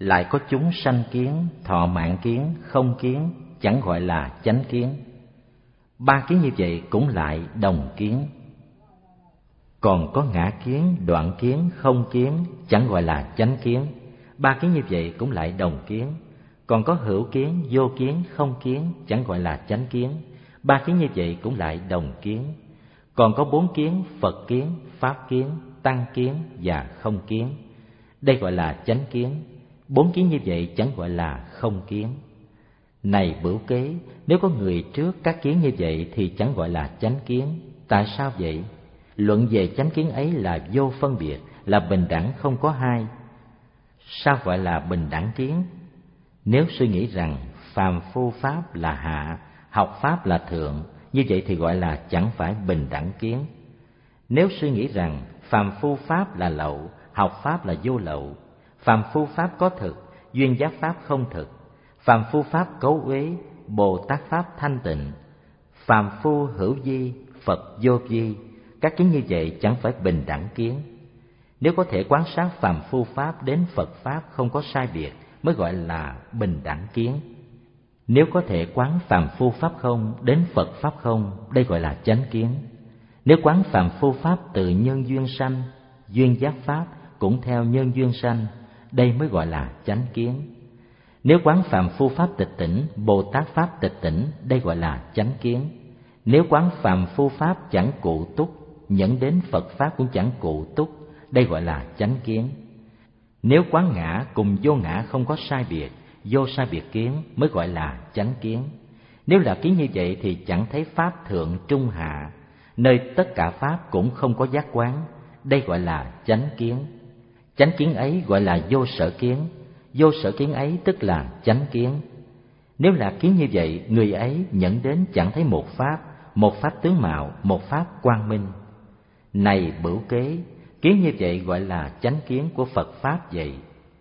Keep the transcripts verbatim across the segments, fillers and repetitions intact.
Lại có chúng sanh kiến, thọ mạng kiến, không kiến, chẳng gọi là chánh kiến. Ba kiến như vậy cũng lại đồng kiến. Còn có ngã kiến, đoạn kiến, không kiến, chẳng gọi là chánh kiến. Ba kiến như vậy cũng lại đồng kiến. Còn có hữu kiến, vô kiến, không kiến, chẳng gọi là chánh kiến. Ba kiến như vậy cũng lại đồng kiến. Còn có bốn kiến, Phật kiến, Pháp kiến, Tăng kiến và không kiến. Đây gọi là chánh kiến. Bốn kiến như vậy chẳng gọi là không kiến. Này Bửu Kế, nếu có người trước các kiến như vậy thì chẳng gọi là chánh kiến. Tại sao vậy? Luận về chánh kiến ấy là vô phân biệt, là bình đẳng không có hai. Sao gọi là bình đẳng kiến? Nếu suy nghĩ rằng phàm phu pháp là hạ, học pháp là thượng, như vậy thì gọi là chẳng phải bình đẳng kiến. Nếu suy nghĩ rằng phàm phu pháp là lậu, học pháp là vô lậu, phàm phu pháp có thực, duyên giác pháp không thực, phàm phu pháp cấu uế, Bồ Tát pháp thanh tịnh, phàm phu hữu vi, Phật vô vi, các kiến như vậy chẳng phải bình đẳng kiến. Nếu có thể quán sát phàm phu pháp đến Phật pháp không có sai biệt mới gọi là bình đẳng kiến. Nếu có thể quán phàm phu pháp không đến Phật pháp không, đây gọi là chánh kiến. Nếu quán phàm phu pháp từ nhân duyên sanh, duyên giác pháp cũng theo nhân duyên sanh, đây mới gọi là chánh kiến. Nếu quán phàm phu pháp tịch tỉnh, Bồ Tát pháp tịch tỉnh, đây gọi là chánh kiến. Nếu quán phàm phu pháp chẳng cụ túc, nhẫn đến Phật pháp cũng chẳng cụ túc, đây gọi là chánh kiến. Nếu quán ngã cùng vô ngã không có sai biệt, vô sai biệt kiến mới gọi là chánh kiến. Nếu là kiến như vậy thì chẳng thấy pháp thượng trung hạ, nơi tất cả pháp cũng không có giác quán, đây gọi là chánh kiến. Chánh kiến ấy gọi là vô sở kiến, vô sở kiến ấy tức là chánh kiến. Nếu là kiến như vậy, người ấy nhận đến chẳng thấy một pháp, một pháp tướng mạo, một pháp quang minh. Này Bửu Kế, kiến như vậy gọi là chánh kiến của Phật pháp vậy.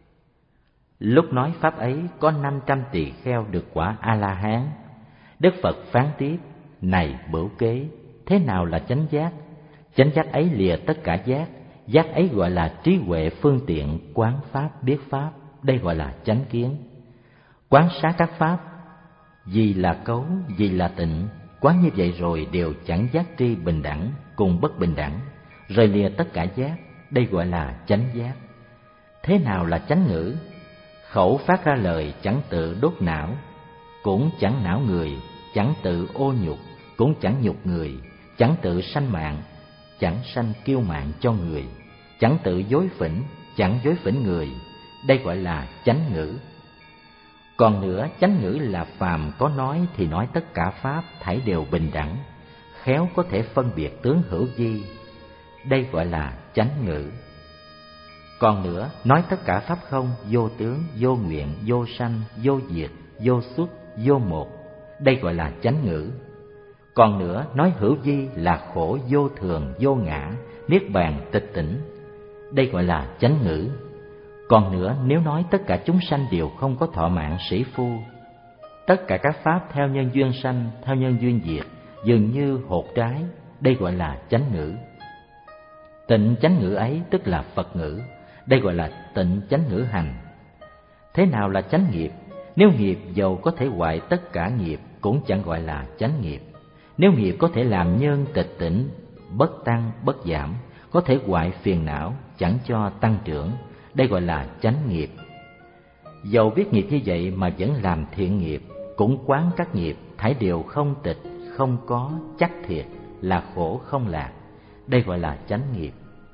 Lúc nói pháp ấy có năm trăm tỳ kheo được quả A-la-hán. Đức Phật phán tiếp: Này Bửu Kế, thế nào là chánh giác? Chánh giác ấy lìa tất cả giác, giác ấy gọi là trí huệ phương tiện quán pháp biết pháp, đây gọi là chánh kiến. Quán sát các pháp, gì là cấu, gì là tịnh, quán như vậy rồi đều chẳng giác tri bình đẳng cùng bất bình đẳng, rồi lìa tất cả giác, đây gọi là chánh giác. Thế nào là chánh ngữ? Khẩu phát ra lời chẳng tự đốt não, cũng chẳng não người, chẳng tự ô nhục, cũng chẳng nhục người, chẳng tự sanh mạng, chẳng sanh kiêu mạn cho người, chẳng tự dối phỉnh, chẳng dối phỉnh người, đây gọi là chánh ngữ. Còn nữa, chánh ngữ là phàm có nói thì nói tất cả pháp thảy đều bình đẳng, khéo có thể phân biệt tướng hữu vi, đây gọi là chánh ngữ. Còn nữa, nói tất cả pháp không, vô tướng, vô nguyện, vô sanh, vô diệt, vô xuất, vô một, đây gọi là chánh ngữ. Còn nữa, nói hữu vi là khổ vô thường, vô ngã, niết bàn tịch tỉnh, đây gọi là chánh ngữ. Còn nữa, nếu nói tất cả chúng sanh đều không có thọ mạng sĩ phu, tất cả các pháp theo nhân duyên sanh, theo nhân duyên diệt, dường như hột trái, đây gọi là chánh ngữ. Tịnh chánh ngữ ấy tức là Phật ngữ, đây gọi là tịnh chánh ngữ hành. Thế nào là chánh nghiệp? Nếu nghiệp dầu có thể hoại tất cả nghiệp cũng chẳng gọi là chánh nghiệp. Nếu nghiệp có thể làm nhân tịch tỉnh, bất tăng bất giảm, có thể hoại phiền não, chẳng cho tăng trưởng, đây gọi là chánh nghiệp. Dầu biết nghiệp như vậy mà vẫn làm thiện nghiệp, cũng quán các nghiệp thảy đều không tịch, không có, chắc thiệt, là khổ không lạc, đây gọi là chánh nghiệp.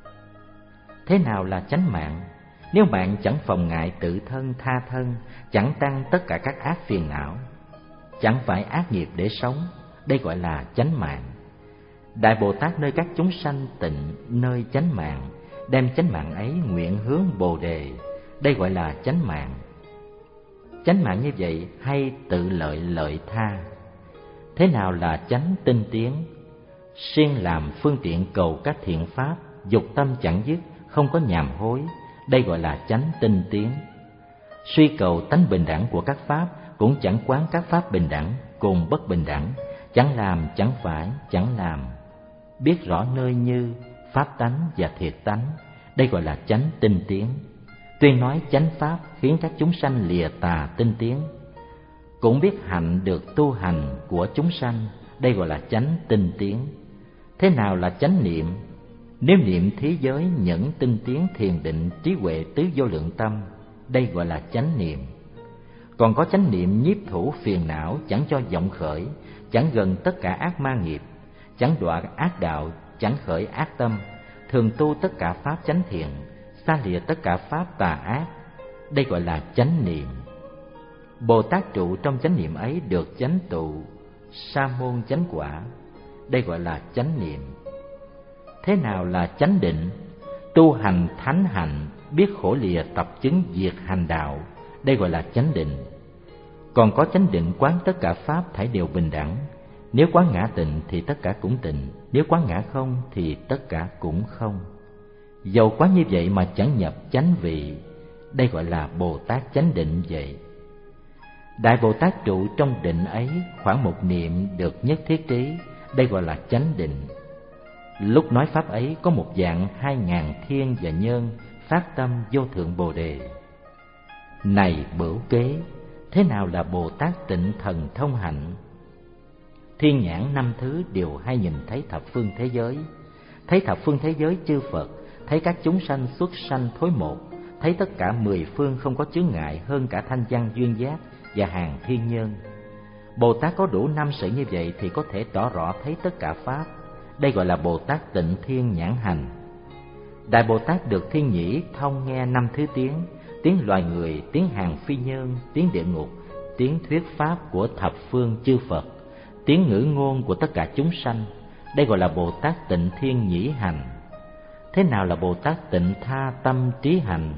Thế nào là chánh mạng? Nếu bạn chẳng phòng ngại tự thân tha thân, chẳng tăng tất cả các ác phiền não, chẳng phải ác nghiệp để sống, đây gọi là chánh mạng. Đại Bồ Tát nơi các chúng sanh tịnh, nơi chánh mạng, đem chánh mạng ấy nguyện hướng Bồ Đề, đây gọi là chánh mạng. Chánh mạng như vậy hay tự lợi lợi tha. Thế nào là chánh tinh tiến? Siêng làm phương tiện cầu các thiện pháp, dục tâm chẳng dứt, không có nhàm hối, đây gọi là chánh tinh tiến. Suy cầu tánh bình đẳng của các pháp, cũng chẳng quán các pháp bình đẳng cùng bất bình đẳng, chẳng làm chẳng phải, chẳng làm, biết rõ nơi như pháp tánh và thiệt tánh, đây gọi là chánh tinh tiến. Tuyên nói chánh pháp khiến các chúng sanh lìa tà tinh tiến. Cũng biết hạnh được tu hành của chúng sanh, đây gọi là chánh tinh tiến. Thế nào là chánh niệm? Nếu niệm thí giới, nhẫn tinh tiến, thiền định, trí huệ tứ vô lượng tâm, đây gọi là chánh niệm. Còn có chánh niệm nhiếp thủ phiền não, chẳng cho vọng khởi, chẳng gần tất cả ác ma nghiệp, chẳng đọa ác đạo, chẳng khởi ác tâm, thường tu tất cả pháp chánh thiện, xa lìa tất cả pháp tà ác, đây gọi là chánh niệm. Bồ Tát trụ trong chánh niệm ấy được chánh tụ sa môn chánh quả, đây gọi là chánh niệm. Thế nào là chánh định? Tu hành thánh hạnh, biết khổ lìa tập chứng diệt hành đạo, đây gọi là chánh định. Còn có chánh định quán tất cả pháp thảy đều bình đẳng. Nếu quán ngã tịnh thì tất cả cũng tịnh, nếu quán ngã không thì tất cả cũng không. Dầu quán như vậy mà chẳng nhập chánh vị, đây gọi là Bồ Tát chánh định vậy. Đại Bồ Tát trụ trong định ấy khoảng một niệm được nhất thiết trí, đây gọi là chánh định. Lúc nói pháp ấy có một dạng hai ngàn thiên và nhân phát tâm vô thượng Bồ Đề. Này Bửu Kế, thế nào là Bồ Tát tịnh thần thông hạnh? Thiên nhãn năm thứ đều hay nhìn thấy thập phương thế giới, thấy thập phương thế giới chư Phật, thấy các chúng sanh xuất sanh thối một, thấy tất cả mười phương không có chướng ngại hơn cả thanh văn duyên giác và hàng thiên nhân. Bồ Tát có đủ năm sự như vậy thì có thể tỏ rõ thấy tất cả pháp, đây gọi là Bồ Tát tịnh thiên nhãn hành. Đại Bồ Tát được thiên nhĩ thông nghe năm thứ tiếng, tiếng loài người, tiếng hàng phi nhân, tiếng địa ngục, tiếng thuyết pháp của thập phương chư Phật, tiếng ngữ ngôn của tất cả chúng sanh, đây gọi là Bồ Tát tịnh thiên nhĩ hành. Thế nào là Bồ Tát tịnh tha tâm trí hành?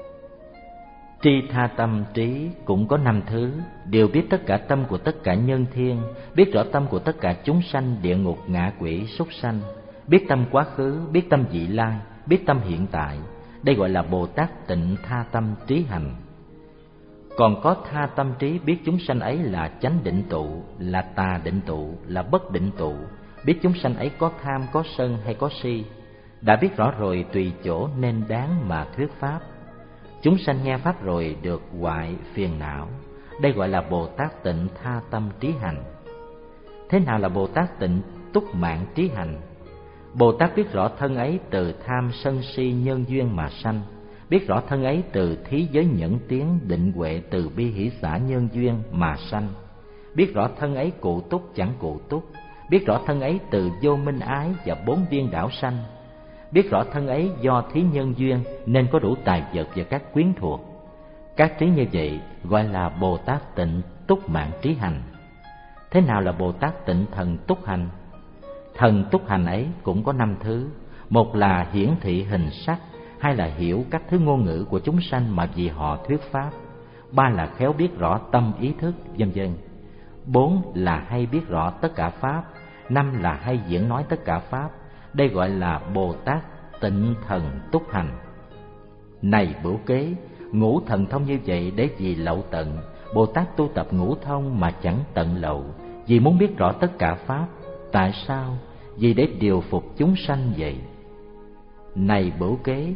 Tri tha tâm trí cũng có năm thứ, đều biết tất cả tâm của tất cả nhân thiên, biết rõ tâm của tất cả chúng sanh địa ngục ngạ quỷ súc sanh, biết tâm quá khứ, biết tâm vị lai, biết tâm hiện tại, đây gọi là Bồ Tát tịnh tha tâm trí hành. Còn có tha tâm trí biết chúng sanh ấy là chánh định tụ, là tà định tụ, là bất định tụ, biết chúng sanh ấy có tham, có sân hay có si. Đã biết rõ rồi tùy chỗ nên đáng mà thuyết pháp. Chúng sanh nghe pháp rồi được hoại phiền não, đây gọi là Bồ Tát tịnh tha tâm trí hành. Thế nào là Bồ Tát tịnh túc mạng trí hành? Bồ Tát biết rõ thân ấy từ tham sân si nhân duyên mà sanh, biết rõ thân ấy từ thí giới nhẫn tiến định huệ từ bi hỷ xả nhân duyên mà sanh, biết rõ thân ấy cụ túc chẳng cụ túc, biết rõ thân ấy từ vô minh ái và bốn điên đảo sanh, biết rõ thân ấy do thí nhân duyên nên có đủ tài vật và các quyến thuộc. Các trí như vậy gọi là Bồ Tát tịnh túc mạng trí hành. Thế nào là Bồ Tát tịnh thần túc hành? Thần túc hành ấy cũng có năm thứ, một là hiển thị hình sắc, hai là hiểu các thứ ngôn ngữ của chúng sanh mà vì họ thuyết pháp, ba là khéo biết rõ tâm ý thức, vân vân. Bốn là hay biết rõ tất cả pháp, năm là hay diễn nói tất cả pháp, đây gọi là Bồ Tát tịnh thần túc hành. Này Bửu Kế, ngũ thần thông như vậy để vì lậu tận, Bồ Tát tu tập ngũ thông mà chẳng tận lậu, vì muốn biết rõ tất cả pháp. Tại sao? Vì để điều phục chúng sanh vậy. Này Bửu Kế,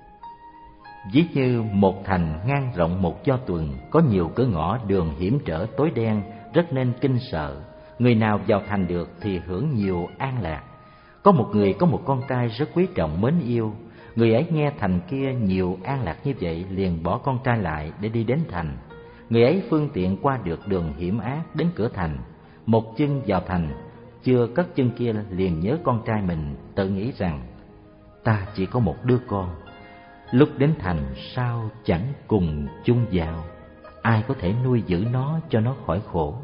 ví như một thành ngang rộng một do tuần, có nhiều cửa ngõ đường hiểm trở tối đen, rất nên kinh sợ. Người nào vào thành được thì hưởng nhiều an lạc. Có một người có một con trai rất quý trọng mến yêu, người ấy nghe thành kia nhiều an lạc như vậy, liền bỏ con trai lại để đi đến thành. Người ấy phương tiện qua được đường hiểm ác đến cửa thành, một chân vào thành, chưa cất chân kia liền nhớ con trai mình, tự nghĩ rằng ta chỉ có một đứa con, lúc đến thành sao chẳng cùng chung vào, ai có thể nuôi giữ nó cho nó khỏi khổ.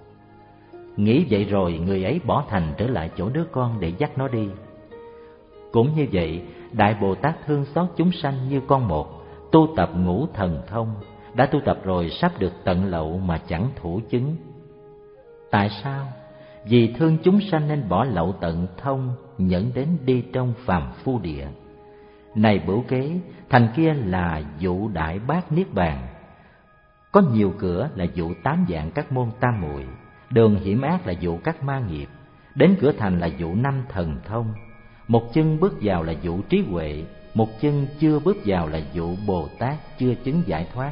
Nghĩ vậy rồi người ấy bỏ thành trở lại chỗ đứa con để dắt nó đi. Cũng như vậy, Đại Bồ Tát thương xót chúng sanh như con một, tu tập ngũ thần thông, đã tu tập rồi sắp được tận lậu mà chẳng thủ chứng. Tại sao? Vì thương chúng sanh nên bỏ lậu tận thông, nhẫn đến đi trong phàm phu địa. Này Bửu Kế, thành kia là dụ đại bát niết bàn. Có nhiều cửa là dụ tám dạng các môn tam muội, đường hiểm ác là dụ các ma nghiệp, đến cửa thành là dụ năm thần thông. Một chân bước vào là vụ trí huệ, một chân chưa bước vào là vụ Bồ Tát chưa chứng giải thoát.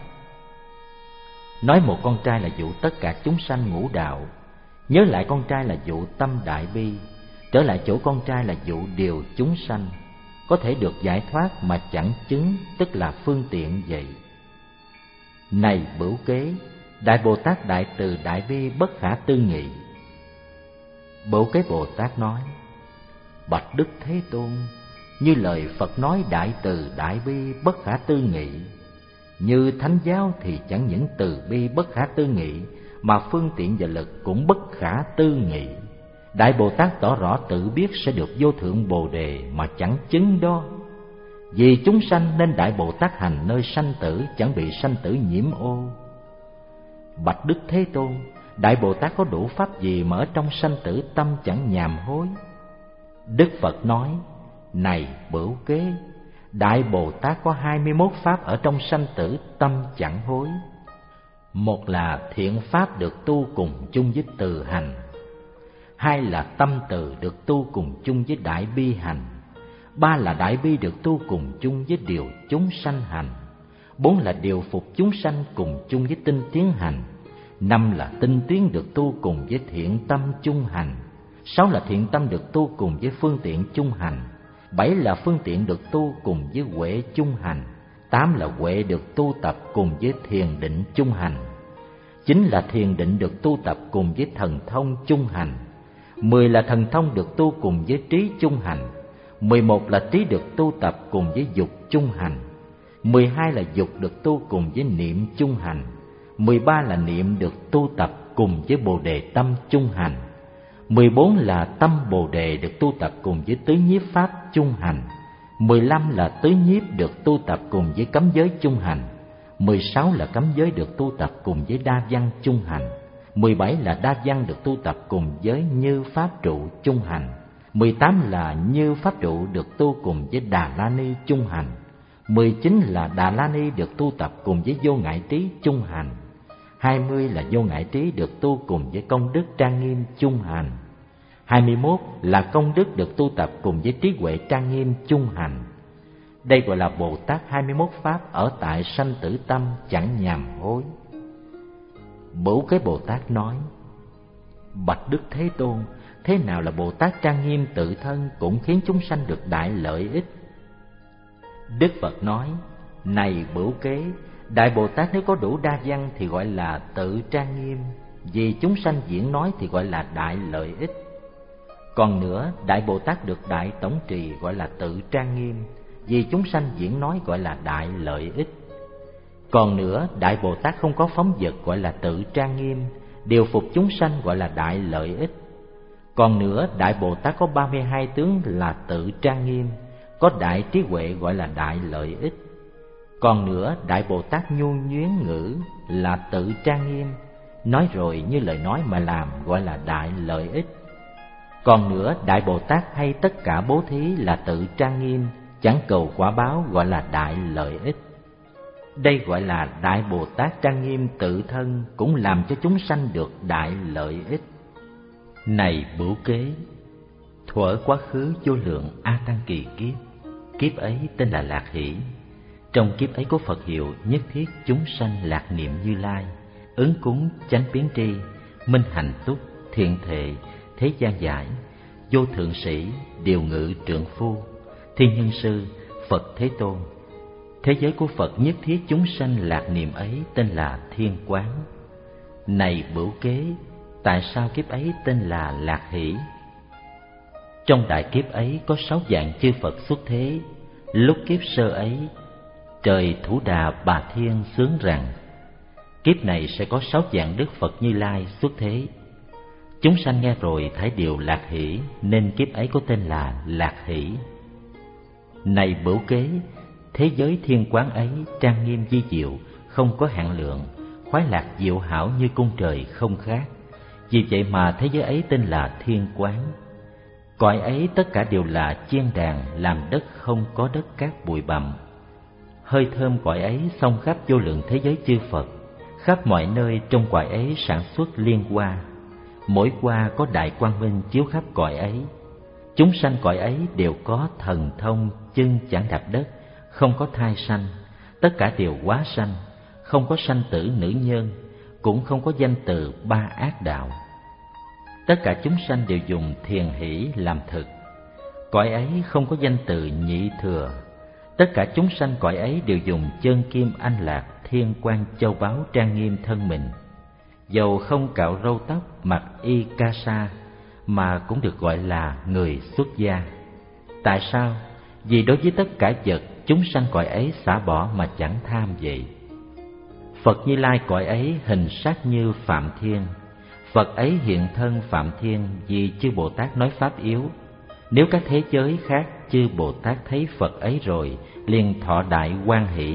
Nói một con trai là vụ tất cả chúng sanh ngũ đạo, nhớ lại con trai là vụ tâm đại bi, trở lại chỗ con trai là vụ điều chúng sanh, có thể được giải thoát mà chẳng chứng, tức là phương tiện vậy. Này Bửu Kế, Đại Bồ Tát đại từ đại bi bất khả tư nghị. Bửu Kế Bồ Tát nói: Bạch Đức Thế Tôn, như lời Phật nói đại từ đại bi bất khả tư nghị, như thánh giáo thì chẳng những từ bi bất khả tư nghị, mà phương tiện và lực cũng bất khả tư nghị. Đại Bồ Tát tỏ rõ tự biết sẽ được vô thượng Bồ Đề mà chẳng chứng đó. Vì chúng sanh nên Đại Bồ Tát hành nơi sanh tử, chẳng bị sanh tử nhiễm ô. Bạch Đức Thế Tôn, Đại Bồ Tát có đủ pháp gì mà ở trong sanh tử tâm chẳng nhàm hối? Đức Phật nói: Này Bửu Kế, Đại Bồ Tát có hai mươi mốt pháp ở trong sanh tử tâm chẳng hối. Một là thiện pháp được tu cùng chung với từ hành, hai là tâm từ được tu cùng chung với đại bi hành, ba là đại bi được tu cùng chung với điều chúng sanh hành, bốn là điều phục chúng sanh cùng chung với tinh tiến hành, năm là tinh tiến được tu cùng với thiện tâm chung hành, sáu là thiện tâm được tu cùng với phương tiện chung hành, bảy là phương tiện được tu cùng với huệ chung hành, tám là huệ được tu tập cùng với thiền định chung hành, chín là thiền định được tu tập cùng với thần thông chung hành, mười là thần thông được tu cùng với trí chung hành, mười một là trí được tu tập cùng với dục chung hành, mười hai là dục được tu cùng với niệm chung hành, mười ba là niệm được tu tập cùng với Bồ Đề tâm chung hành, mười bốn là tâm Bồ Đề được tu tập cùng với tứ nhiếp pháp chung hành, mười lăm là tứ nhiếp được tu tập cùng với cấm giới chung hành, mười sáu là cấm giới được tu tập cùng với đa văn chung hành, mười bảy là đa văn được tu tập cùng với như pháp trụ chung hành, mười tám là như pháp trụ được tu cùng với Đà La Ni chung hành, mười chín là Đà La Ni được tu tập cùng với vô ngại trí chung hành, hai mươi là vô ngại trí được tu cùng với công đức trang nghiêm chung hành, hai mươi mốt là công đức được tu tập cùng với trí huệ trang nghiêm chung hành. Đây gọi là Bồ Tát hai mươi mốt pháp ở tại sanh tử tâm chẳng nhàm hối. Bửu Kế Bồ Tát nói: Bạch Đức Thế Tôn, thế nào là Bồ Tát trang nghiêm tự thân cũng khiến chúng sanh được đại lợi ích? Đức Phật nói: Này Bửu Kế, Đại Bồ Tát nếu có đủ đa văn thì gọi là tự trang nghiêm, vì chúng sanh diễn nói thì gọi là đại lợi ích. Còn nữa, Đại Bồ Tát được đại tổng trì gọi là tự trang nghiêm, vì chúng sanh diễn nói gọi là đại lợi ích. Còn nữa, Đại Bồ Tát không có phóng dật gọi là tự trang nghiêm, điều phục chúng sanh gọi là đại lợi ích. Còn nữa, Đại Bồ Tát có ba mươi hai tướng là tự trang nghiêm, có đại trí huệ gọi là đại lợi ích. Còn nữa, Đại Bồ Tát nhu nhuyến ngữ là tự trang nghiêm, nói rồi như lời nói mà làm gọi là đại lợi ích. Còn nữa, Đại Bồ Tát hay tất cả bố thí là tự trang nghiêm, chẳng cầu quả báo gọi là đại lợi ích. Đây gọi là Đại Bồ Tát trang nghiêm tự thân, cũng làm cho chúng sanh được đại lợi ích. Này Bửu Kế, thuở quá khứ vô lượng A Tăng kỳ kiếp, kiếp ấy tên là Lạc Hỷ. Trong kiếp ấy có Phật hiệu nhất thiết chúng sanh lạc niệm Như Lai, ứng cúng chánh biến tri, minh hạnh túc, thiện thệ, thế gian giải, vô thượng sĩ, điều ngự trượng phu, thiên nhân sư, Phật Thế Tôn. Thế giới của Phật nhất thiết chúng sanh lạc niệm ấy tên là Thiên Quán. Này Bửu Kế, tại sao kiếp ấy tên là Lạc Hỷ? Trong đại kiếp ấy có sáu dạng chư Phật xuất thế. Lúc kiếp sơ ấy, trời Thủ Đà Bà Thiên xướng rằng kiếp này sẽ có sáu dạng Đức Phật Như Lai xuất thế. Chúng sanh nghe rồi thấy điều lạc hỷ, nên kiếp ấy có tên là Lạc Hỷ. Này Bửu Kế, thế giới Thiên Quán ấy trang nghiêm vi diệu, không có hạn lượng, khoái lạc diệu hảo như cung trời không khác. Vì vậy mà thế giới ấy tên là Thiên Quán. Cõi ấy tất cả đều là chiên đàn, làm đất không có đất cát bụi bặm. Hơi thơm cõi ấy xông khắp vô lượng thế giới chư Phật, khắp mọi nơi trong cõi ấy sản xuất liên hoa. Mỗi hoa có đại quang minh chiếu khắp cõi ấy. Chúng sanh cõi ấy đều có thần thông, chân chẳng đạp đất, không có thai sanh, tất cả đều hóa sanh, không có sanh tử nữ nhân, cũng không có danh từ ba ác đạo. Tất cả chúng sanh đều dùng thiền hỷ làm thực. Cõi ấy không có danh từ nhị thừa. Tất cả chúng sanh cõi ấy đều dùng chân kim anh lạc, thiên quan châu báu trang nghiêm thân mình. Dầu không cạo râu tóc, mặc y ca sa, mà cũng được gọi là người xuất gia. Tại sao? Vì đối với tất cả vật, chúng sanh cõi ấy xả bỏ mà chẳng tham vậy. Phật Như Lai cõi ấy hình sắc như Phạm Thiên. Phật ấy hiện thân Phạm Thiên vì chư Bồ Tát nói pháp yếu. Nếu các thế giới khác chư Bồ Tát thấy Phật ấy rồi, liền thọ đại hoan hỷ.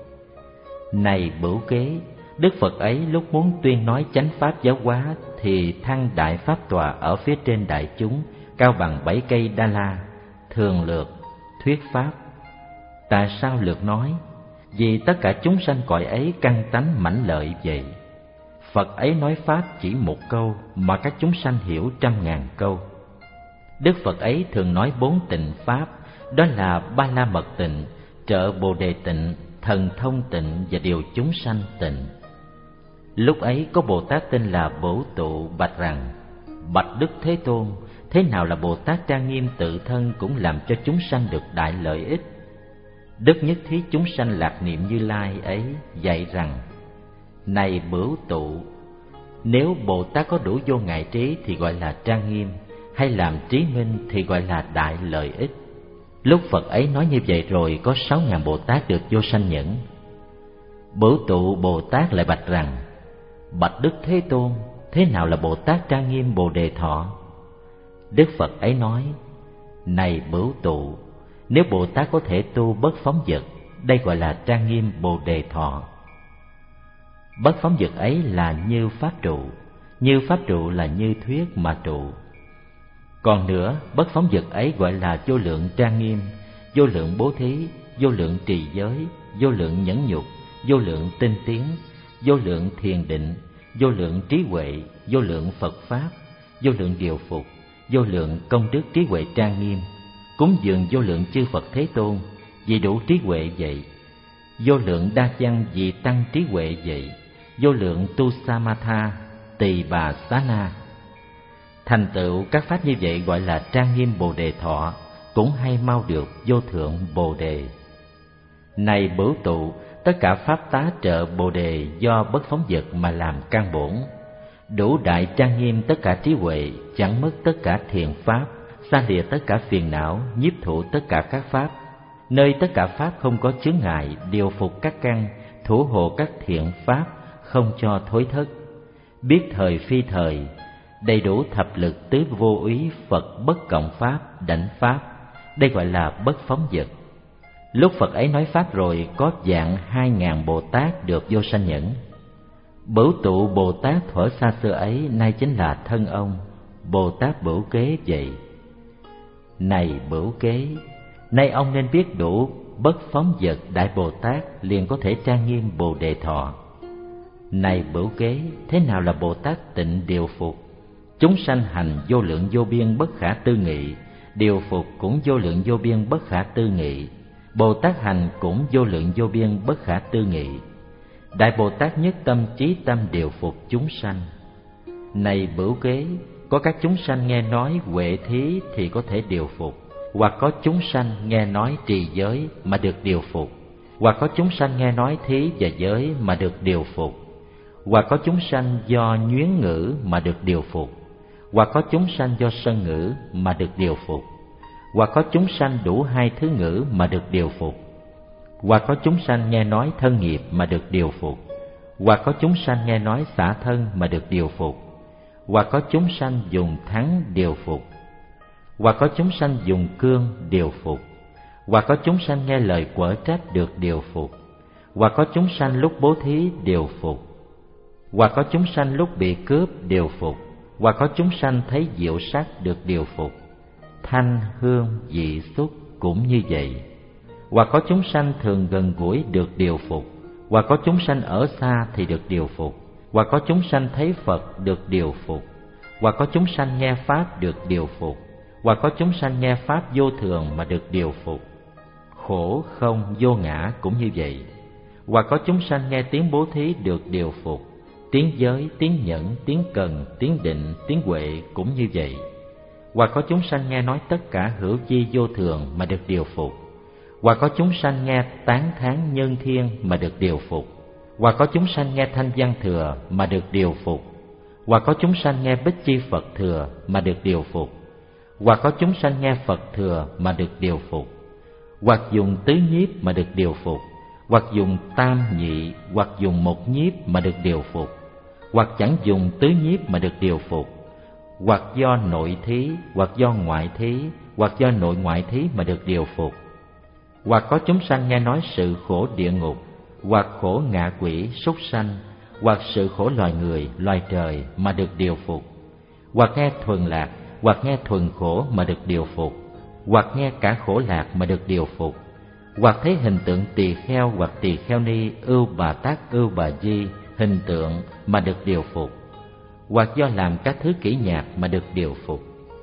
Này Bửu Kế, Đức Phật ấy lúc muốn tuyên nói chánh pháp giáo hóa thì thăng đại pháp tòa ở phía trên đại chúng, cao bằng bảy cây đa la, thường lược thuyết pháp. Tại sao lược nói? Vì tất cả chúng sanh cõi ấy căn tánh mãnh lợi vậy. Phật ấy nói pháp chỉ một câu mà các chúng sanh hiểu trăm ngàn câu. Đức Phật ấy thường nói bốn tịnh pháp, đó là Ba La Mật tịnh, Trợ Bồ Đề tịnh, Thần Thông tịnh và điều chúng sanh tịnh. Lúc ấy có Bồ Tát tên là Bổ Tụ bạch rằng: Bạch Đức Thế Tôn, thế nào là Bồ Tát trang nghiêm tự thân cũng làm cho chúng sanh được đại lợi ích? Đức Nhất Thiết chúng sanh lạc niệm Như Lai ấy dạy rằng: Này Bửu Tụ, nếu Bồ Tát có đủ vô ngại trí thì gọi là trang nghiêm, hay làm trí minh thì gọi là đại lợi ích. Lúc Phật ấy nói như vậy rồi, có sáu ngàn Bồ Tát được vô sanh nhẫn. Bửu Tụ Bồ Tát lại bạch rằng: Bạch Đức Thế Tôn, thế nào là Bồ Tát trang nghiêm Bồ Đề Thọ? Đức Phật ấy nói: Này Bửu Tụ, nếu Bồ Tát có thể tu bất phóng dật, đây gọi là trang nghiêm Bồ Đề Thọ. Bất phóng dật ấy là như pháp trụ, như pháp trụ là như thuyết mà trụ. Còn nữa, bất phóng dật ấy gọi là vô lượng trang nghiêm, vô lượng bố thí, vô lượng trì giới, vô lượng nhẫn nhục, vô lượng tinh tiến, vô lượng thiền định, vô lượng trí huệ, vô lượng Phật pháp, vô lượng điều phục, vô lượng công đức trí huệ trang nghiêm, cúng dường vô lượng chư Phật Thế Tôn vì đủ trí huệ vậy, vô lượng đa văn vì tăng trí huệ vậy, vô lượng tu samatha, tỳ bà xá na. Thành tựu các pháp như vậy gọi là trang nghiêm Bồ Đề Thọ, cũng hay mau được vô thượng Bồ Đề. Này Bửu Tụ, tất cả pháp tá trợ Bồ Đề do bất phóng dật mà làm căn bổn, đủ đại trang nghiêm tất cả trí huệ, chẳng mất tất cả thiền pháp, xa lìa tất cả phiền não, nhiếp thụ tất cả các pháp, nơi tất cả pháp không có chướng ngại, điều phục các căn, thủ hộ các thiện pháp, không cho thối thất, biết thời phi thời, đầy đủ thập lực tứ vô úy Phật bất cộng pháp, đảnh pháp, đây gọi là bất phóng dật. Lúc Phật ấy nói pháp rồi, có dạng hai ngàn Bồ Tát được vô sanh nhẫn. Bửu Tụ Bồ Tát thuở xa xưa ấy nay chính là thân ông Bồ Tát Bửu Kế vậy. Này Bửu Kế, nay ông nên biết đủ bất phóng dật đại Bồ Tát, liền có thể trang nghiêm Bồ Đề Thọ. Này Bửu Kế, thế nào là Bồ Tát tịnh điều phục? Chúng sanh hành vô lượng vô biên bất khả tư nghị, điều phục cũng vô lượng vô biên bất khả tư nghị. Bồ Tát hành cũng vô lượng vô biên bất khả tư nghị. Đại Bồ Tát nhất tâm trí tâm điều phục chúng sanh. Này Bửu Kế, có các chúng sanh nghe nói huệ thí thì có thể điều phục, hoặc có chúng sanh nghe nói trì giới mà được điều phục, hoặc có chúng sanh nghe nói thí và giới mà được điều phục, hoặc có chúng sanh do nhuyễn ngữ mà được điều phục, hoặc có chúng sanh do sân ngữ mà được điều phục, hoặc có chúng sanh đủ hai thứ ngữ mà được điều phục, hoặc có chúng sanh nghe nói thân nghiệp mà được điều phục, hoặc có chúng sanh nghe nói xả thân mà được điều phục, hoặc có chúng sanh dùng thắng điều phục, hoặc có chúng sanh dùng cương điều phục, hoặc có chúng sanh nghe lời quở trách được điều phục, hoặc có chúng sanh lúc bố thí điều phục, hoặc có chúng sanh lúc bị cướp điều phục, hoặc có chúng sanh thấy diệu sắc được điều phục, thanh hương vị xúc cũng như vậy, hoặc có chúng sanh thường gần gũi được điều phục, hoặc có chúng sanh ở xa thì được điều phục, hoặc có chúng sanh thấy Phật được điều phục, hoặc có chúng sanh nghe pháp được điều phục, Hoặc có chúng sanh nghe pháp vô thường mà được điều phục. Khổ không vô ngã cũng như vậy. Hoặc có chúng sanh nghe tiếng bố thí được điều phục. Tiếng giới, tiếng nhẫn, tiếng cần, tiếng định, tiếng huệ cũng như vậy. Hoặc có chúng sanh nghe nói tất cả hữu chi vô thường mà được điều phục. Hoặc có chúng sanh nghe tán thán nhân thiên mà được điều phục. Hoặc có chúng sanh nghe thanh văn thừa mà được điều phục. Hoặc có chúng sanh nghe bích chi Phật thừa mà được điều phục. Hoặc có chúng sanh nghe Phật thừa mà được điều phục. Hoặc dùng tứ nhiếp mà được điều phục. Hoặc dùng tam nhị, hoặc dùng một nhiếp mà được điều phục. Hoặc chẳng dùng tứ nhiếp mà được điều phục. Hoặc do nội thí, hoặc do ngoại thí, hoặc do nội ngoại thí mà được điều phục. Hoặc có chúng sanh nghe nói sự khổ địa ngục, hoặc khổ ngạ quỷ, súc sanh, hoặc sự khổ loài người, loài trời mà được điều phục. Hoặc nghe thuần lạc, hoặc nghe thuần khổ mà được điều phục. Hoặc nghe cả khổ lạc mà được điều phục. Hoặc thấy hình tượng tỳ kheo hoặc tỳ kheo ni, ưu bà tát, ưu bà di, hình tượng mà được điều phục. Hoặc do làm các thứ kỹ nhạc mà được điều phục.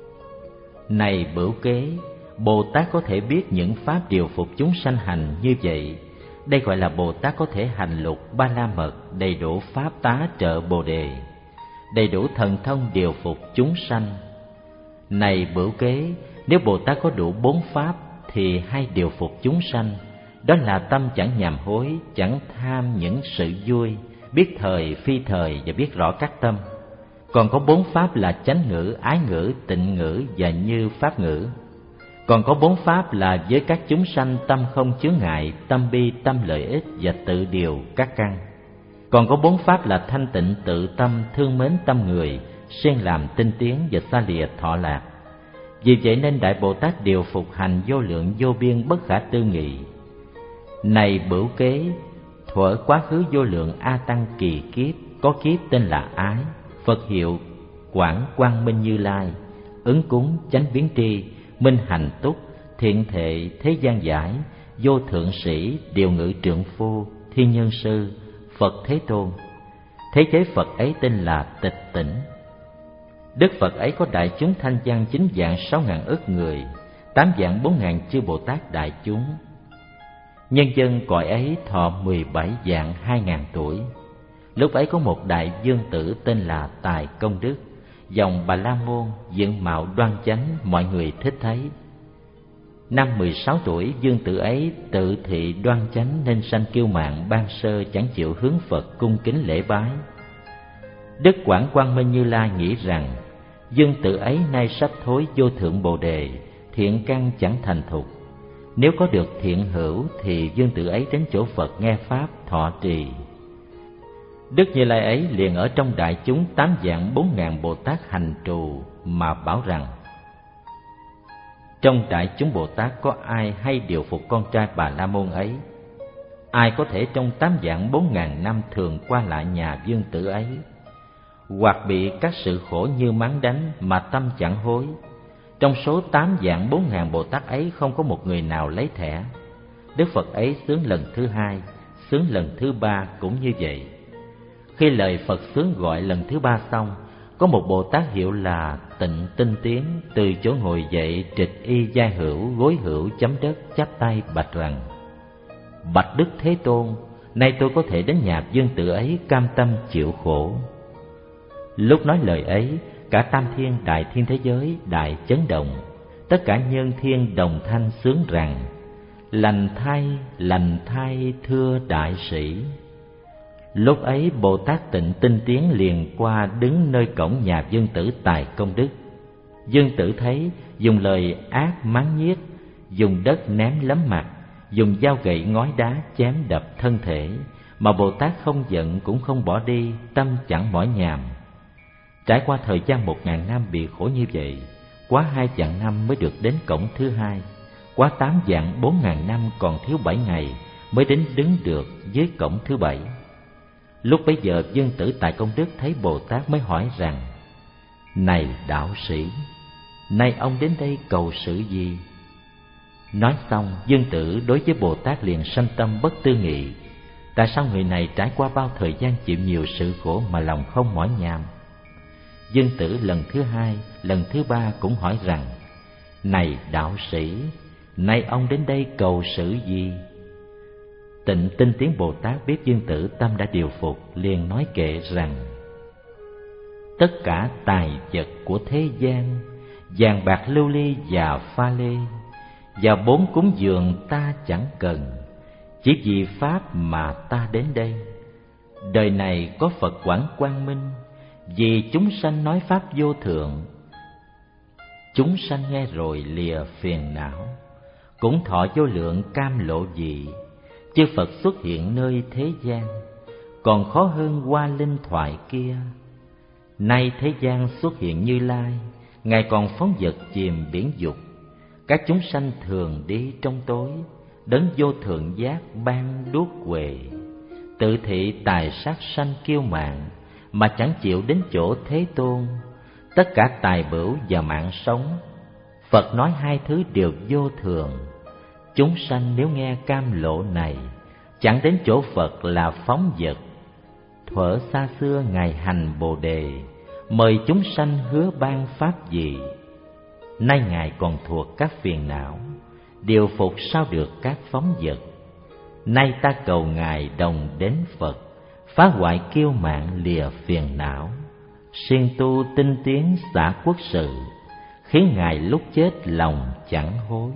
Này Bửu Kế, Bồ Tát có thể biết những pháp điều phục chúng sanh hành như vậy. Đây gọi là Bồ Tát có thể hành lục ba la mật, đầy đủ pháp tá trợ Bồ đề, đầy đủ thần thông điều phục chúng sanh. Này Bửu Kế, nếu Bồ Tát có đủ bốn pháp thì hay điều phục chúng sanh. Đó là tâm chẳng nhàm hối, chẳng tham những sự vui, biết thời phi thời và biết rõ các tâm. Còn có bốn pháp là chánh ngữ, ái ngữ, tịnh ngữ và như pháp ngữ. Còn có bốn pháp là với các chúng sanh tâm không chướng ngại, tâm bi, tâm lợi ích và tự điều các căn. Còn có bốn pháp là thanh tịnh, tự tâm, thương mến tâm người, siêng làm tinh tiến và xa lìa thọ lạc. Vì vậy nên Đại Bồ Tát điều phục hành vô lượng vô biên bất khả tư nghị. Này Bửu Kế, thuở quá khứ vô lượng A Tăng kỳ kiếp, có kiếp tên là Ái, Phật hiệu Quảng Quang Minh Như Lai, ứng cúng chánh biến tri, minh hành túc, thiện thệ, thế gian giải, vô thượng sĩ, điều ngự trượng phu, thiên nhân sư, Phật Thế Tôn. Thế giới Phật ấy tên là Tịch Tỉnh. Đức Phật ấy có đại chúng thanh văn chín vạn sáu ngàn ức người, tám vạn bốn ngàn chư Bồ Tát đại chúng. Nhân dân cõi ấy thọ mười bảy vạn hai ngàn tuổi. Lúc ấy có một đại vương tử tên là Tài Công Đức, dòng Bà La Môn, diện mạo đoan chánh, mọi người thích thấy. Năm mười sáu tuổi, vương tử ấy tự thị đoan chánh nên sanh kiêu mạn, ban sơ chẳng chịu hướng Phật cung kính lễ bái. Đức Quảng Quang Minh Như Lai nghĩ rằng vương tử ấy nay sắp thối vô thượng bồ đề, thiện căn chẳng thành thục. Nếu có được thiện hữu thì vương tử ấy đến chỗ Phật nghe pháp thọ trì. Đức Như Lai ấy liền ở trong đại chúng tám vạn bốn ngàn Bồ Tát hành trù mà bảo rằng: trong đại chúng Bồ Tát có ai hay điều phục con trai Bà La Môn ấy? Ai có thể trong tám vạn bốn ngàn năm thường qua lại nhà vương tử ấy, hoặc bị các sự khổ như mắng đánh mà tâm chẳng hối? Trong số tám vạn bốn ngàn Bồ Tát ấy không có một người nào lấy thẻ. Đức Phật ấy xướng lần thứ hai, xướng lần thứ ba cũng như vậy. Khi lời Phật xướng gọi lần thứ ba xong, có một Bồ Tát hiệu là Tịnh Tinh Tiến từ chỗ ngồi dậy, trịch y giai hữu, gối hữu chấm đất, chắp tay bạch rằng: bạch Đức Thế Tôn, nay tôi có thể đến nhà vương tử ấy cam tâm chịu khổ. Lúc nói lời ấy, cả tam thiên đại thiên thế giới đại chấn động, tất cả nhân thiên đồng thanh xướng rằng: lành thay, lành thay thưa đại sĩ. Lúc ấy Bồ Tát Tịnh Tinh Tiến liền qua đứng nơi cổng nhà vương tử Tài Công Đức. Vương tử thấy, dùng lời ác mắng nhiếc, dùng đất ném lấm mặt, dùng dao gậy ngói đá chém đập thân thể, mà Bồ Tát không giận cũng không bỏ đi, tâm chẳng mỏi nhàm. Trải qua thời gian một ngàn năm bị khổ như vậy, quá hai vạn năm mới được đến cổng thứ hai, quá tám vạn bốn ngàn năm còn thiếu bảy ngày mới đến đứng được với cổng thứ bảy. Lúc bấy giờ vương tử Tài Công Đức thấy Bồ Tát mới hỏi rằng: này đạo sĩ, nay ông đến đây cầu sự gì? Nói xong, vương tử đối với Bồ Tát liền sanh tâm bất tư nghị. Tại sao người này trải qua bao thời gian chịu nhiều sự khổ mà lòng không mỏi nhàm? Vương tử lần thứ hai, lần thứ ba cũng hỏi rằng: Này đạo sĩ, nay ông đến đây cầu sự gì? Tịnh Tinh Tiến Bồ Tát biết Dương Tử tâm đã điều phục, liền nói kệ rằng: tất cả tài vật của thế gian, vàng bạc lưu ly và pha lê, và bốn cúng dường ta chẳng cần, chỉ vì pháp mà ta đến đây. Đời này có Phật Quảng Quang Minh, vì chúng sanh nói pháp vô thượng. Chúng sanh nghe rồi lìa phiền não, cũng thọ vô lượng cam lộ vị. Chư Phật xuất hiện nơi thế gian, còn khó hơn Hoa Linh thoại kia. Nay thế gian xuất hiện Như Lai, Ngài còn phóng vật chìm biển dục. Các chúng sanh thường đi trong tối, đấng vô thượng giác ban đuốc huệ. Tự thị tài sát sanh kiêu mạn, mà chẳng chịu đến chỗ Thế Tôn. Tất cả tài bửu và mạng sống, Phật nói hai thứ đều vô thường. Chúng sanh nếu nghe cam lộ này, chẳng đến chỗ Phật là phóng vật. Thuở xa xưa Ngài hành Bồ Đề, mời chúng sanh hứa ban pháp gì. Nay Ngài còn thuộc các phiền não, điều phục sao được các phóng vật. Nay ta cầu Ngài đồng đến Phật, phá hoại kiêu mạn lìa phiền não. Siêng tu tinh tiến xả quốc sự, khiến Ngài lúc chết lòng chẳng hối.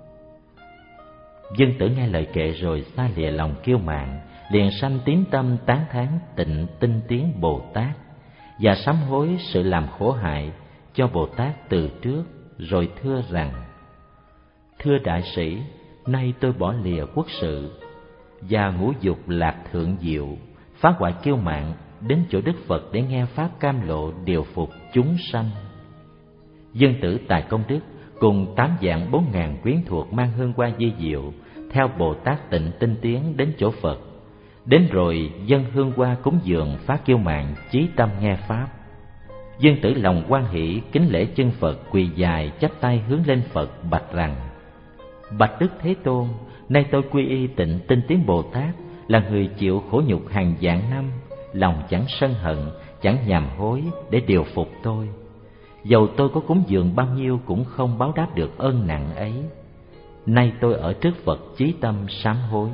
Dương Tử nghe lời kệ rồi xa lìa lòng kiêu mạn, liền sanh tín tâm tán thán Tịnh Tinh Tiến Bồ Tát, và sám hối sự làm khổ hại cho Bồ Tát từ trước, rồi thưa rằng: thưa đại sĩ, nay tôi bỏ lìa quốc sự và ngũ dục lạc thượng diệu, phá hoại kiêu mạn, đến chỗ Đức Phật để nghe pháp cam lộ điều phục chúng sanh. Dương Tử Tài Công Đức cùng tám vạn bốn ngàn quyến thuộc mang hương hoa di diệu, theo Bồ Tát Tịnh Tinh Tiến đến chỗ Phật. Đến rồi dâng hương hoa cúng dường, phá kiêu mạn, chí tâm nghe pháp. Dương Tử lòng hoan hỷ, kính lễ chân Phật, quỳ dài chắp tay hướng lên Phật bạch rằng: bạch Đức Thế Tôn, nay tôi quy y Tịnh Tinh Tiến Bồ Tát, là người chịu khổ nhục hàng vạn năm, lòng chẳng sân hận, chẳng nhàm hối, để điều phục tôi. Dầu tôi có cúng dường bao nhiêu cũng không báo đáp được ơn nặng ấy. Nay tôi ở trước Phật chí tâm sám hối.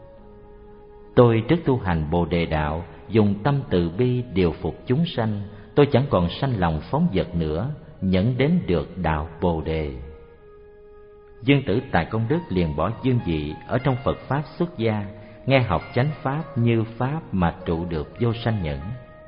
Tôi trước tu hành Bồ Đề đạo, dùng tâm từ bi điều phục chúng sanh, tôi chẳng còn sanh lòng phóng vật nữa, nhẫn đến được đạo Bồ Đề. Dương Tử Tài Công Đức liền bỏ dương vị ở trong Phật pháp xuất gia, nghe học chánh pháp như pháp mà trụ được vô sanh nhẫn.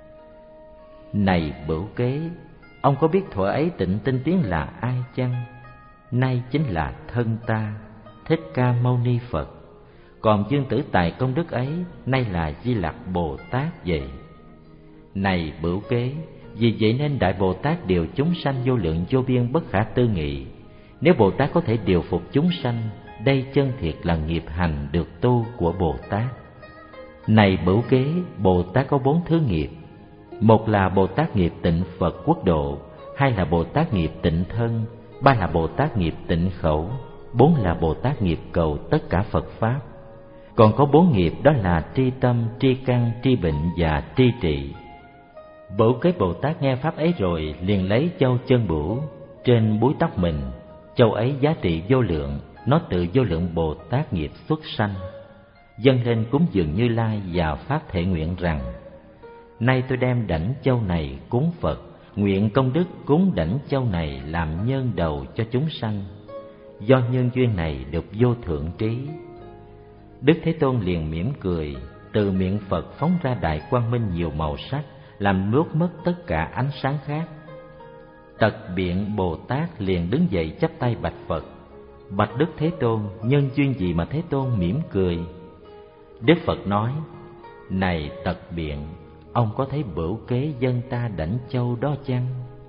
Này Bửu Kế, ông có biết thuở ấy Tịnh Tinh Tiến là ai chăng? Nay chính là thân ta, Thích Ca Mâu Ni Phật. Còn Dương Tử Tài Công Đức ấy nay là Di Lặc Bồ Tát vậy. Này Bửu Kế, vì vậy nên Đại Bồ Tát điều chúng sanh vô lượng vô biên bất khả tư nghị. Nếu Bồ Tát có thể điều phục chúng sanh, đây chân thiệt là nghiệp hành được tu của Bồ Tát. Này Bửu Kế, Bồ Tát có bốn thứ nghiệp. Một là Bồ Tát nghiệp tịnh Phật quốc độ, hai là Bồ Tát nghiệp tịnh thân, ba là Bồ Tát nghiệp tịnh khẩu, bốn là Bồ Tát nghiệp cầu tất cả Phật pháp. Còn có bốn nghiệp, đó là tri tâm, tri căn, tri bệnh và tri trị. Bửu Kế Bồ Tát nghe pháp ấy rồi, liền lấy châu chân bửu trên búi tóc mình. Châu ấy giá trị vô lượng, nó tự vô lượng Bồ Tát nghiệp xuất sanh. Dâng lên cúng dường Như Lai và phát thệ nguyện rằng: nay tôi đem đảnh châu này cúng Phật, nguyện công đức cúng đảnh châu này làm nhân đầu cho chúng sanh. Do nhân duyên này được vô thượng trí. Đức Thế Tôn liền mỉm cười, từ miệng Phật phóng ra đại quang minh nhiều màu sắc, làm nuốt mất tất cả ánh sáng khác. Tật biện Bồ Tát liền đứng dậy chắp tay bạch Phật: bạch Đức Thế Tôn, nhân duyên gì mà Thế Tôn mỉm cười? Đức Phật nói: này Tật biện, ông có thấy Bửu Kế dân ta đảnh châu đó chăng?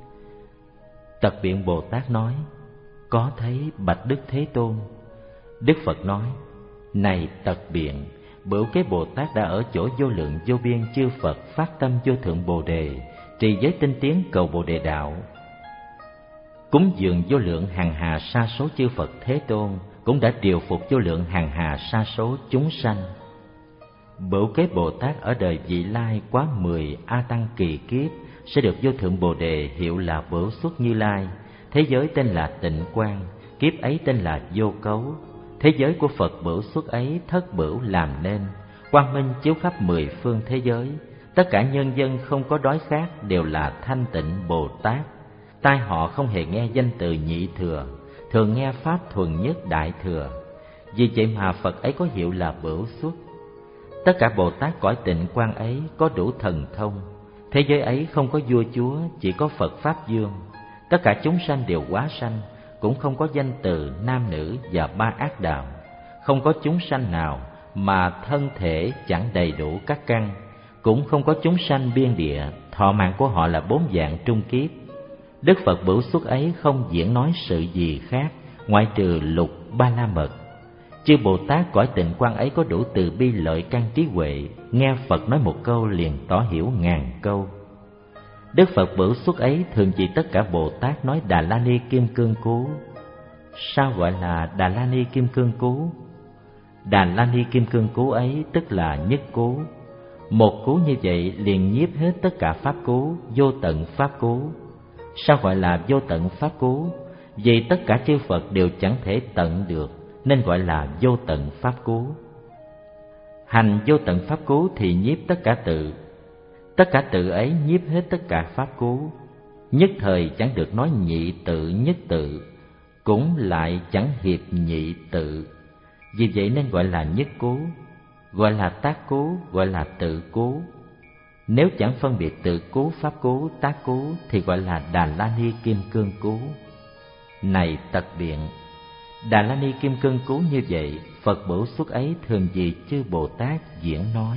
Tật biện Bồ Tát nói: có thấy bạch Đức Thế Tôn. Đức Phật nói: này Tật biện, Bửu Kế Bồ Tát đã ở chỗ vô lượng vô biên chư Phật phát tâm vô thượng Bồ Đề, trì giới tinh tiến cầu Bồ Đề đạo, cúng dường vô lượng hàng hà sa số chư Phật Thế Tôn, cũng đã điều phục vô lượng hàng hà sa số chúng sanh. Bửu Kế Bồ Tát ở đời vị lai quá mười a tăng kỳ kiếp sẽ được vô thượng Bồ Đề hiệu là Bửu Xuất Như Lai, thế giới tên là Tịnh Quang, kiếp ấy tên là Vô Cấu. Thế giới của Phật Bửu Xuất ấy thất bửu làm nên, quang minh chiếu khắp mười phương thế giới. Tất cả nhân dân không có đói khát đều là thanh tịnh Bồ Tát. Tai họ không hề nghe danh từ nhị thừa, thường nghe pháp thuần nhất đại thừa. Vì vậy mà Phật ấy có hiệu là Bửu Xuất. Tất cả Bồ Tát cõi Tịnh Quang ấy có đủ thần thông. Thế giới ấy không có vua chúa, chỉ có Phật Pháp Dương. Tất cả chúng sanh đều hóa sanh, cũng không có danh từ nam nữ và ba ác đạo. Không có chúng sanh nào mà thân thể chẳng đầy đủ các căn, cũng không có chúng sanh biên địa, thọ mạng của họ là bốn vạn trung kiếp. Đức Phật Bửu Xuất ấy không diễn nói sự gì khác ngoại trừ lục ba la mật. Chư Bồ Tát cõi Tịnh Quang ấy có đủ từ bi lợi căn trí huệ, nghe Phật nói một câu liền tỏ hiểu ngàn câu. Đức Phật Bửu Xuất ấy thường chỉ tất cả Bồ Tát nói Đà La Ni Kim Cương Cú. Sao gọi là Đà La Ni Kim Cương Cú? Đà La Ni Kim Cương Cú ấy tức là nhất cú. Một cú như vậy liền nhiếp hết tất cả pháp cú, vô tận pháp cú. Sao gọi là vô tận pháp cú? Vì tất cả chư Phật đều chẳng thể tận được, nên gọi là vô tận pháp cú. Hành vô tận pháp cú thì nhiếp tất cả tự. Tất cả tự ấy nhiếp hết tất cả pháp cú. Nhất thời chẳng được nói nhị tự nhất tự, cũng lại chẳng hiệp nhị tự. Vì vậy nên gọi là nhất cú, gọi là tác cú, gọi là tự cú. Nếu chẳng phân biệt tự cú, pháp cú, tác cú thì gọi là Đà La Ni Kim Cương Cú. Này Tật Biện, Đà La Ni Kim Cương Cú như vậy, Phật Bửu Xuất ấy thường vì chư Bồ Tát diễn nói.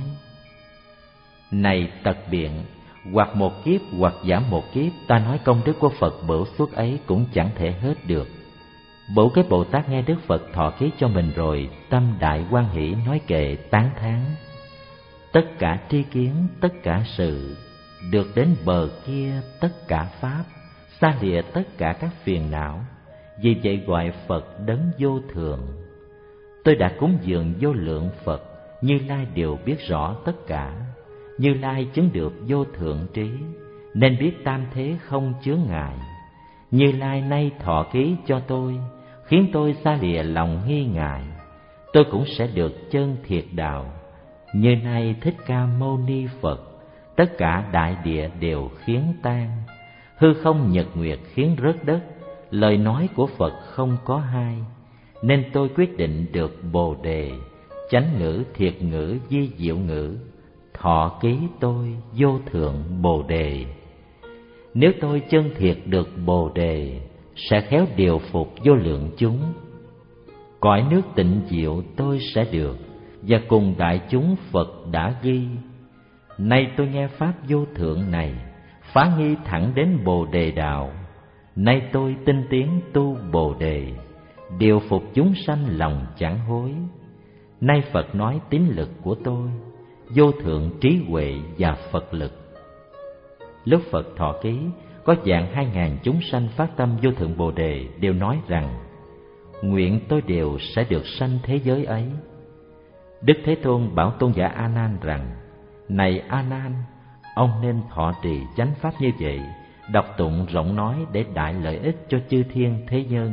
Này Tật Biện, hoặc một kiếp hoặc giảm một kiếp, ta nói công đức của Phật Bửu Xuất ấy cũng chẳng thể hết được. Bửu cái Bồ Tát nghe Đức Phật thọ ký cho mình rồi, tâm đại hoan hỷ nói kệ tán thán. Tất cả tri kiến, tất cả sự, được đến bờ kia tất cả pháp, xa lìa tất cả các phiền não. Vì vậy gọi Phật đấng vô thượng. Tôi đã cúng dường vô lượng Phật, Như Lai đều biết rõ tất cả. Như Lai chứng được vô thượng trí, nên biết tam thế không chướng ngại. Như Lai nay thọ ký cho tôi, khiến tôi xa lìa lòng nghi ngại. Tôi cũng sẽ được chân thiệt đạo. Như nay Thích Ca Mâu Ni Phật, tất cả đại địa đều khiến tan. Hư không nhật nguyệt khiến rớt đất, lời nói của Phật không có hai. Nên tôi quyết định được Bồ Đề, chánh ngữ, thiệt ngữ, vi diệu ngữ. Thọ ký tôi vô thượng Bồ Đề. Nếu tôi chân thiệt được Bồ Đề, sẽ khéo điều phục vô lượng chúng. Cõi nước tịnh diệu tôi sẽ được, và cùng đại chúng Phật đã ghi. Nay tôi nghe pháp vô thượng này, phá nghi thẳng đến Bồ Đề đạo. Nay tôi tinh tiến tu Bồ Đề, điều phục chúng sanh lòng chẳng hối. Nay Phật nói tín lực của tôi, vô thượng trí huệ và Phật lực. Lúc Phật thọ ký, có dạng hai ngàn chúng sanh phát tâm vô thượng Bồ Đề, đều nói rằng: nguyện tôi đều sẽ được sanh thế giới ấy. Đức Thế Tôn bảo Tôn giả A Nan rằng: này A Nan, ông nên thọ trì chánh pháp như vậy, đọc tụng rộng nói để đại lợi ích cho chư thiên thế nhân.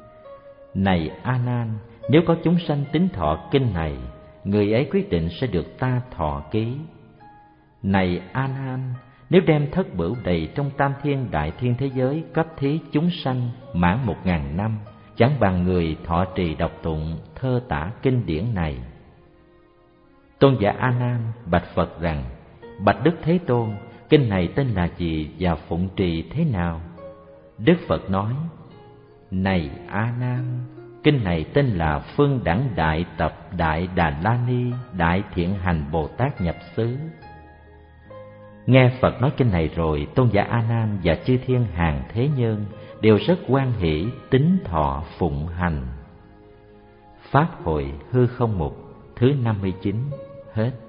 Này A Nan, nếu có chúng sanh tín thọ kinh này, người ấy quyết định sẽ được ta thọ ký. Này A Nan, nếu đem thất bửu đầy trong tam thiên đại thiên thế giới cấp thí chúng sanh mãn một ngàn năm, chẳng bằng người thọ trì đọc tụng thơ tả kinh điển này. Tôn giả A Nan bạch Phật rằng: bạch Đức Thế Tôn, kinh này tên là gì và phụng trì thế nào? Đức Phật nói: này A Nan, kinh này tên là Phương Đẳng Đại Tập Đại Đà La Ni Đại Thiện Hành Bồ Tát Nhập Xứ. Nghe Phật nói kinh này rồi, Tôn giả A Nan và chư thiên hàng thế nhân đều rất hoan hỷ tín thọ phụng hành. Pháp hội hư không mục thứ năm mươi chín hết.